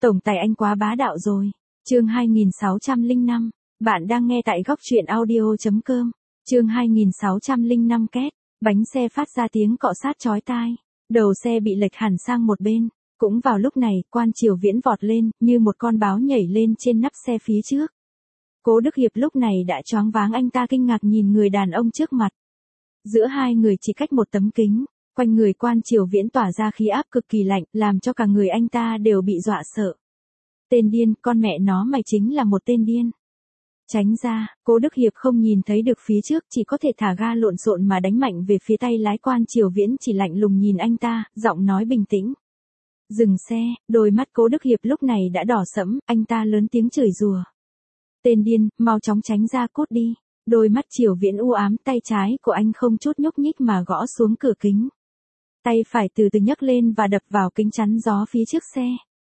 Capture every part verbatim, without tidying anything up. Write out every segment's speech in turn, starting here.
Tổng tài anh quá bá đạo rồi. Chương hai nghìn sáu trăm lẻ năm. Bạn đang nghe tại góc truyện audio chấm com. Chương hai nghìn sáu trăm lẻ năm két. Bánh xe phát ra tiếng cọ sát chói tai. Đầu xe bị lệch hẳn sang một bên. Cũng vào lúc này, Quan Triều Viễn vọt lên, như một con báo nhảy lên trên nắp xe phía trước. Cố Đức Hiệp lúc này đã choáng váng, anh ta kinh ngạc nhìn người đàn ông trước mặt. Giữa hai người chỉ cách một tấm kính, quanh người Quan Triều Viễn tỏa ra khí áp cực kỳ lạnh, làm cho cả người anh ta đều bị dọa sợ. Tên điên, con mẹ nó mày chính là một tên điên. Tránh ra, Cố Đức Hiệp không nhìn thấy được phía trước, chỉ có thể thả ga lộn xộn mà đánh mạnh về phía tay lái. Quan Triều Viễn chỉ lạnh lùng nhìn anh ta, giọng nói bình tĩnh. Dừng xe. Đôi mắt Cố Đức Hiệp lúc này đã đỏ sẫm, anh ta lớn tiếng chửi rủa. Tên điên, mau chóng tránh ra cút đi. Đôi mắt Triều Viễn u ám, tay trái của anh không chút nhúc nhích mà gõ xuống cửa kính. Tay phải từ từ nhấc lên và đập vào kính chắn gió phía trước xe.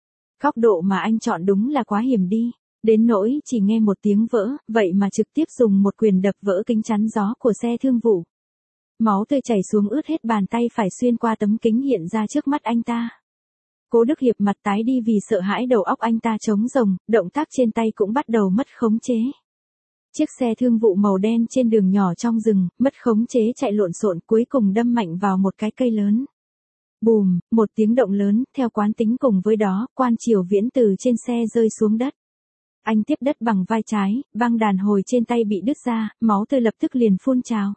Góc độ mà anh chọn đúng là quá hiểm đi. Đến nỗi chỉ nghe một tiếng vỡ, vậy mà trực tiếp dùng một quyền đập vỡ kính chắn gió của xe thương vụ. Máu tươi chảy xuống ướt hết bàn tay phải xuyên qua tấm kính hiện ra trước mắt anh ta. Cố Đức Hiệp mặt tái đi vì sợ hãi, đầu óc anh ta trống rỗng, động tác trên tay cũng bắt đầu mất khống chế. Chiếc xe thương vụ màu đen trên đường nhỏ trong rừng, mất khống chế chạy lộn xộn, cuối cùng đâm mạnh vào một cái cây lớn. Bùm, một tiếng động lớn, theo quán tính cùng với đó, Quan Triều Viễn từ trên xe rơi xuống đất. Anh tiếp đất bằng vai trái, băng đàn hồi trên tay bị đứt ra, máu tươi lập tức liền phun trào.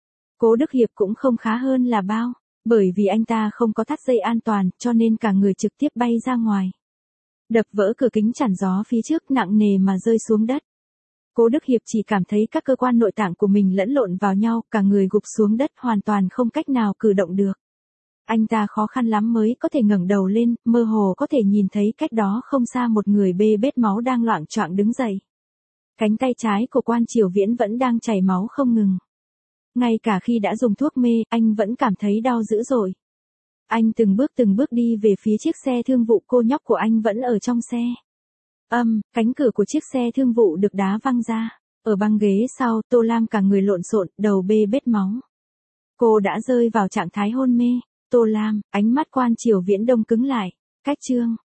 Cố Đức Hiệp cũng không khá hơn là bao, bởi vì anh ta không có thắt dây an toàn, cho nên cả người trực tiếp bay ra ngoài. Đập vỡ cửa kính chắn gió phía trước, nặng nề mà rơi xuống đất. Cố Đức Hiệp chỉ cảm thấy các cơ quan nội tạng của mình lẫn lộn vào nhau, cả người gục xuống đất hoàn toàn không cách nào cử động được. Anh ta khó khăn lắm mới có thể ngẩng đầu lên, mơ hồ có thể nhìn thấy cách đó không xa một người bê bết máu đang loạng choạng đứng dậy. Cánh tay trái của Quan Triều Viễn vẫn đang chảy máu không ngừng. Ngay cả khi đã dùng thuốc mê, anh vẫn cảm thấy đau dữ dội. Anh từng bước từng bước đi về phía chiếc xe thương vụ, cô nhóc của anh vẫn ở trong xe. Âm, cánh cửa của chiếc xe thương vụ được đá văng ra. Ở băng ghế sau, Tô Lam cả người lộn xộn, đầu bê bết máu. Cô đã rơi vào trạng thái hôn mê. Tô Lam, ánh mắt Quan Triều Viễn đông cứng lại. Cách chương.